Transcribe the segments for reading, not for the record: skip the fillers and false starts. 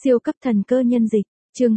Siêu cấp thần cơ nhân dịch, chương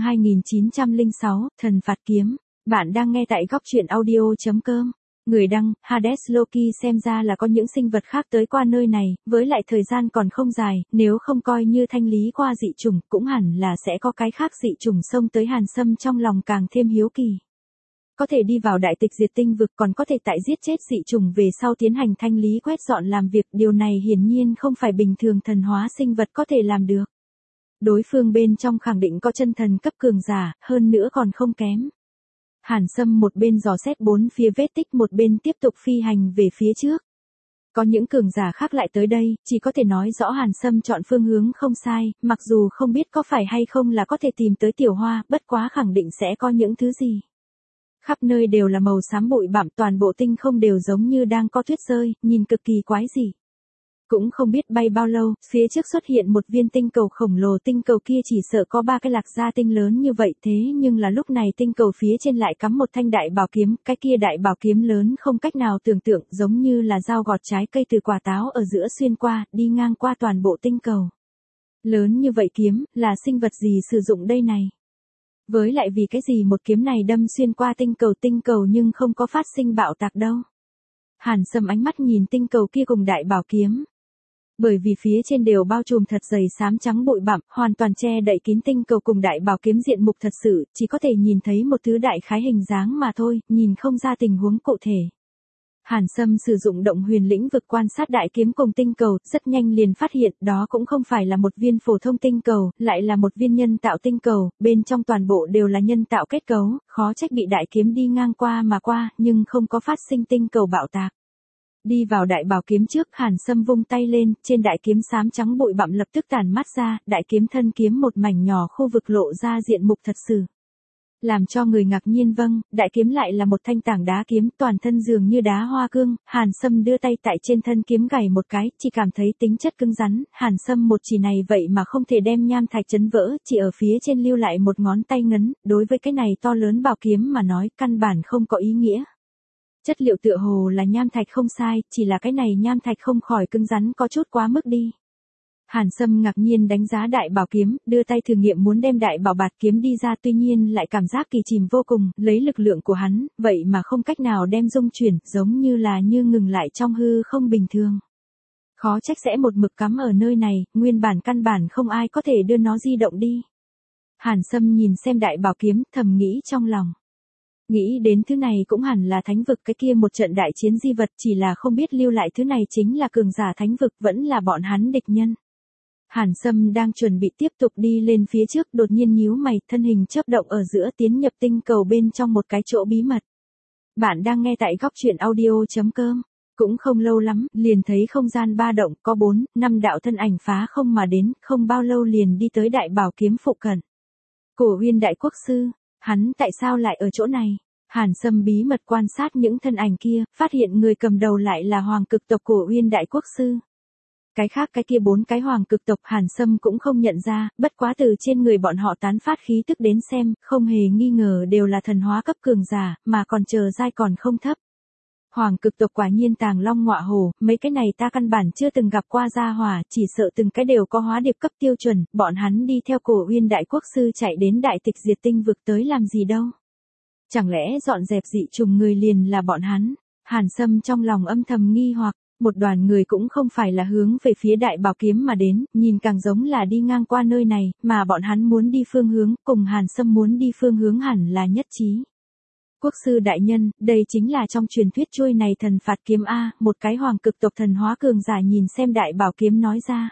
2906, thần phạt kiếm. Bạn đang nghe tại góc truyện audio.com. Người đăng, Hades Loki xem ra là có những sinh vật khác tới qua nơi này, với lại thời gian còn không dài, nếu không coi như thanh lý qua dị chủng, cũng hẳn là sẽ có cái khác dị chủng xông tới Hàn Sâm trong lòng càng thêm hiếu kỳ. Có thể đi vào đại tịch diệt tinh vực, còn có thể tại giết chết dị chủng về sau tiến hành thanh lý quét dọn làm việc, điều này hiển nhiên không phải bình thường thần hóa sinh vật có thể làm được. Đối phương bên trong khẳng định có chân thần cấp cường giả, hơn nữa còn không kém. Hàn Sâm một bên dò xét bốn phía vết tích, một bên tiếp tục phi hành về phía trước. Có những cường giả khác lại tới đây, chỉ có thể nói rõ Hàn Sâm chọn phương hướng không sai, mặc dù không biết có phải hay không là có thể tìm tới tiểu hoa, bất quá khẳng định sẽ có những thứ gì. Khắp nơi đều là màu xám bụi bặm, toàn bộ tinh không đều giống như đang có tuyết rơi, nhìn cực kỳ quái dị. Cũng không biết bay bao lâu, phía trước xuất hiện một viên tinh cầu khổng lồ, tinh cầu kia chỉ sợ có 3 cái lạc gia tinh lớn như vậy, thế nhưng là lúc này tinh cầu phía trên lại cắm một thanh đại bảo kiếm, cái kia đại bảo kiếm lớn không cách nào tưởng tượng, giống như là dao gọt trái cây từ quả táo ở giữa xuyên qua, đi ngang qua toàn bộ tinh cầu. Lớn như vậy kiếm, là sinh vật gì sử dụng đây này? Với lại vì cái gì một kiếm này đâm xuyên qua tinh cầu nhưng không có phát sinh bạo tạc đâu? Hàn Sâm ánh mắt nhìn tinh cầu kia cùng đại bảo kiếm. Bởi vì phía trên đều bao trùm thật dày xám trắng bụi bặm, hoàn toàn che đậy kín tinh cầu cùng đại bảo kiếm diện mục thật sự, chỉ có thể nhìn thấy một thứ đại khái hình dáng mà thôi, nhìn không ra tình huống cụ thể. Hàn Sâm sử dụng động huyền lĩnh vực quan sát đại kiếm cùng tinh cầu, rất nhanh liền phát hiện đó cũng không phải là một viên phổ thông tinh cầu, lại là một viên nhân tạo tinh cầu, bên trong toàn bộ đều là nhân tạo kết cấu, khó trách bị đại kiếm đi ngang qua mà qua, nhưng không có phát sinh tinh cầu bạo tạc. Đi vào đại bảo kiếm trước, Hàn Sâm vung tay lên, trên đại kiếm xám trắng bụi bặm lập tức tản mát ra, đại kiếm thân kiếm một mảnh nhỏ khu vực lộ ra diện mục thật sự. Làm cho người ngạc nhiên, vâng, đại kiếm lại là một thanh tảng đá kiếm, toàn thân dường như đá hoa cương. Hàn Sâm đưa tay tại trên thân kiếm gảy một cái, chỉ cảm thấy tính chất cứng rắn. Hàn Sâm một chỉ này vậy mà không thể đem nham thạch chấn vỡ, chỉ ở phía trên lưu lại một ngón tay ngấn, đối với cái này to lớn bảo kiếm mà nói, căn bản không có ý nghĩa. Chất liệu tựa hồ là nham thạch không sai, chỉ là cái này nham thạch không khỏi cứng rắn có chút quá mức đi. Hàn Sâm ngạc nhiên đánh giá đại bảo kiếm, đưa tay thử nghiệm muốn đem đại bảo bạt kiếm đi ra, tuy nhiên lại cảm giác kỳ chìm vô cùng, lấy lực lượng của hắn, vậy mà không cách nào đem dung chuyển, giống như là ngừng lại trong hư không bình thường. Khó trách sẽ một mực cắm ở nơi này, nguyên bản căn bản không ai có thể đưa nó di động đi. Hàn Sâm nhìn xem đại bảo kiếm, thầm nghĩ trong lòng. Nghĩ đến thứ này cũng hẳn là thánh vực, cái kia một trận đại chiến di vật, chỉ là không biết lưu lại thứ này chính là cường giả thánh vực, vẫn là bọn hắn địch nhân. Hàn Sâm đang chuẩn bị tiếp tục đi lên phía trước, đột nhiên nhíu mày, thân hình chớp động ở giữa, tiến nhập tinh cầu bên trong một cái chỗ bí mật. Bạn đang nghe tại góc truyện audio.com. Cũng không lâu lắm, liền thấy không gian ba động, có 4-5 đạo thân ảnh phá không mà đến, không bao lâu liền đi tới đại bảo kiếm phụ cận. Cổ Uyên đại quốc sư, hắn tại sao lại ở chỗ này? Hàn Sâm bí mật quan sát những thân ảnh kia, phát hiện người cầm đầu lại là hoàng cực tộc Cổ Uyên đại quốc sư. Cái khác cái kia 4 cái hoàng cực tộc Hàn Sâm cũng không nhận ra, bất quá từ trên người bọn họ tán phát khí tức đến xem, không hề nghi ngờ đều là thần hóa cấp cường giả, mà còn chờ giai còn không thấp. Hoàng cực tộc quả nhiên tàng long ngọa hổ, mấy cái này ta căn bản chưa từng gặp qua gia hỏa, chỉ sợ từng cái đều có hóa điệp cấp tiêu chuẩn, bọn hắn đi theo Cổ Uyên đại quốc sư chạy đến đại tịch diệt tinh vực tới làm gì đâu. Chẳng lẽ dọn dẹp dị trùng người liền là bọn hắn? Hàn Sâm trong lòng âm thầm nghi hoặc. Một đoàn người cũng không phải là hướng về phía đại bảo kiếm mà đến, nhìn càng giống là đi ngang qua nơi này, mà bọn hắn muốn đi phương hướng, cùng Hàn Sâm muốn đi phương hướng hẳn là nhất trí. Quốc sư đại nhân, đây chính là trong truyền thuyết chuôi này thần phạt kiếm A, một cái hoàng cực tộc thần hóa cường giả nhìn xem đại bảo kiếm nói ra.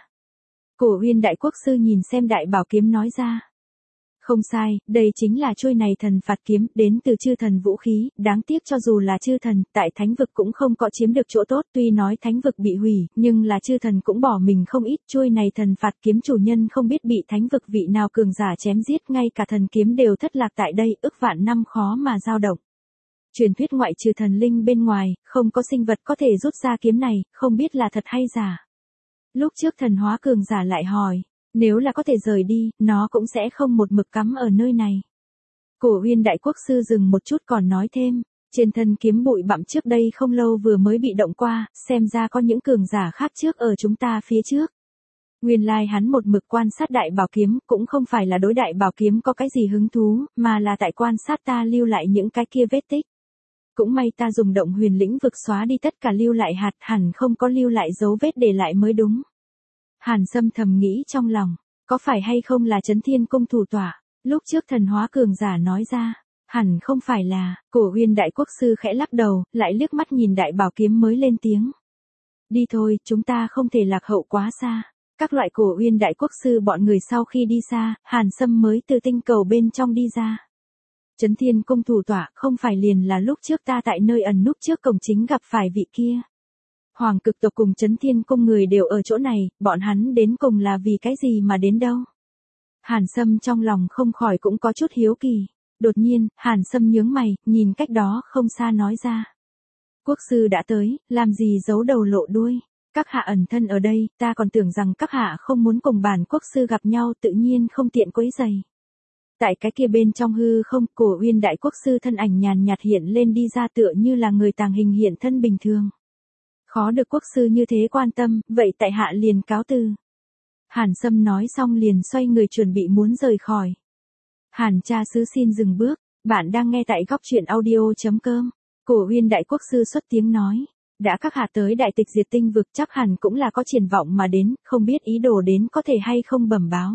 Cổ Uyên đại quốc sư nhìn xem đại bảo kiếm nói ra. Không sai, đây chính là chuôi này thần phạt kiếm, đến từ chư thần vũ khí, đáng tiếc cho dù là chư thần, tại thánh vực cũng không có chiếm được chỗ tốt, tuy nói thánh vực bị hủy, nhưng là chư thần cũng bỏ mình không ít, chuôi này thần phạt kiếm chủ nhân không biết bị thánh vực vị nào cường giả chém giết, ngay cả thần kiếm đều thất lạc tại đây, ức vạn năm khó mà dao động. Truyền thuyết ngoại trừ thần linh bên ngoài, không có sinh vật có thể rút ra kiếm này, không biết là thật hay giả. Lúc trước thần hóa cường giả lại hỏi. Nếu là có thể rời đi, nó cũng sẽ không một mực cắm ở nơi này. Cổ Uyên đại quốc sư dừng một chút còn nói thêm, trên thân kiếm bụi bặm trước đây không lâu vừa mới bị động qua, xem ra có những cường giả khác trước ở chúng ta phía trước. Nguyên lai hắn một mực quan sát đại bảo kiếm, cũng không phải là đối đại bảo kiếm có cái gì hứng thú, mà là tại quan sát ta lưu lại những cái kia vết tích. Cũng may ta dùng động huyền lĩnh vực xóa đi tất cả lưu lại hạt, hẳn không có lưu lại dấu vết để lại mới đúng. Hàn Sâm thầm nghĩ trong lòng, có phải hay không là Chấn Thiên Cung thủ tọa, lúc trước thần hóa cường giả nói ra, hẳn không phải là, Cổ Uyên đại quốc sư khẽ lắc đầu, lại liếc mắt nhìn đại bảo kiếm mới lên tiếng. Đi thôi, chúng ta không thể lạc hậu quá xa. Các loại Cổ Uyên đại quốc sư bọn người sau khi đi xa, Hàn Sâm mới từ tinh cầu bên trong đi ra. Chấn Thiên Cung thủ tọa không phải liền là lúc trước ta tại nơi ẩn núp trước cổng chính gặp phải vị kia. Hoàng cực tộc cùng Chấn Thiên Cung người đều ở chỗ này, bọn hắn đến cùng là vì cái gì mà đến đâu. Hàn Sâm trong lòng không khỏi cũng có chút hiếu kỳ. Đột nhiên, Hàn Sâm nhướng mày, nhìn cách đó không xa nói ra. Quốc sư đã tới, làm gì giấu đầu lộ đuôi. Các hạ ẩn thân ở đây, ta còn tưởng rằng các hạ không muốn cùng bản quốc sư gặp nhau, tự nhiên không tiện quấy rầy. Tại cái kia bên trong hư không, Cổ Uyên đại quốc sư thân ảnh nhàn nhạt hiện lên đi ra tựa như là người tàng hình hiện thân bình thường. Khó được quốc sư như thế quan tâm, vậy tại hạ liền cáo từ. Hàn Sâm nói xong liền xoay người chuẩn bị muốn rời khỏi. Hàn cha sứ xin dừng bước, bạn đang nghe tại góc truyện audio.com. Cổ Uyên đại quốc sư xuất tiếng nói. Đã các hạ tới đại tịch diệt tinh vực chắc hẳn cũng là có triển vọng mà đến, không biết ý đồ đến có thể hay không bẩm báo.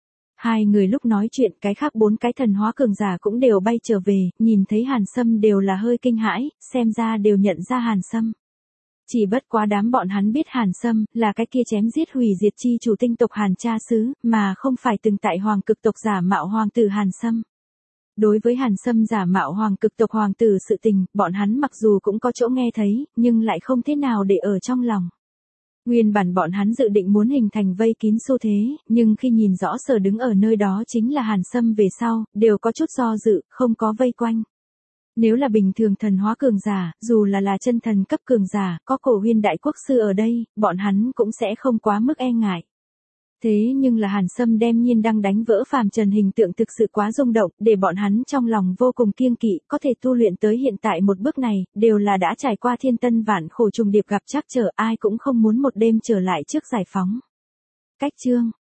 Hai người lúc nói chuyện cái khác 4 cái thần hóa cường giả cũng đều bay trở về, nhìn thấy Hàn Sâm đều là hơi kinh hãi, xem ra đều nhận ra Hàn Sâm. Chỉ bất quá đám bọn hắn biết Hàn Sâm là cái kia chém giết hủy diệt chi chủ tinh tộc Hàn cha xứ, mà không phải từng tại hoàng cực tộc giả mạo hoàng tử Hàn Sâm. Đối với Hàn Sâm giả mạo hoàng cực tộc hoàng tử sự tình, bọn hắn mặc dù cũng có chỗ nghe thấy, nhưng lại không thế nào để ở trong lòng. Nguyên bản bọn hắn dự định muốn hình thành vây kín xu thế, nhưng khi nhìn rõ sở đứng ở nơi đó chính là Hàn Sâm về sau, đều có chút do dự, không có vây quanh. Nếu là bình thường thần hóa cường giả, dù là chân thần cấp cường giả, có Cổ Uyên đại quốc sư ở đây, bọn hắn cũng sẽ không quá mức e ngại. Thế nhưng là Hàn Sâm đem nhiên đang đánh vỡ phàm trần hình tượng thực sự quá rung động, để bọn hắn trong lòng vô cùng kiêng kỵ, có thể tu luyện tới hiện tại một bước này, đều là đã trải qua thiên tân vạn khổ trùng điệp gặp trắc trở, ai cũng không muốn một đêm trở lại trước giải phóng. Cách chương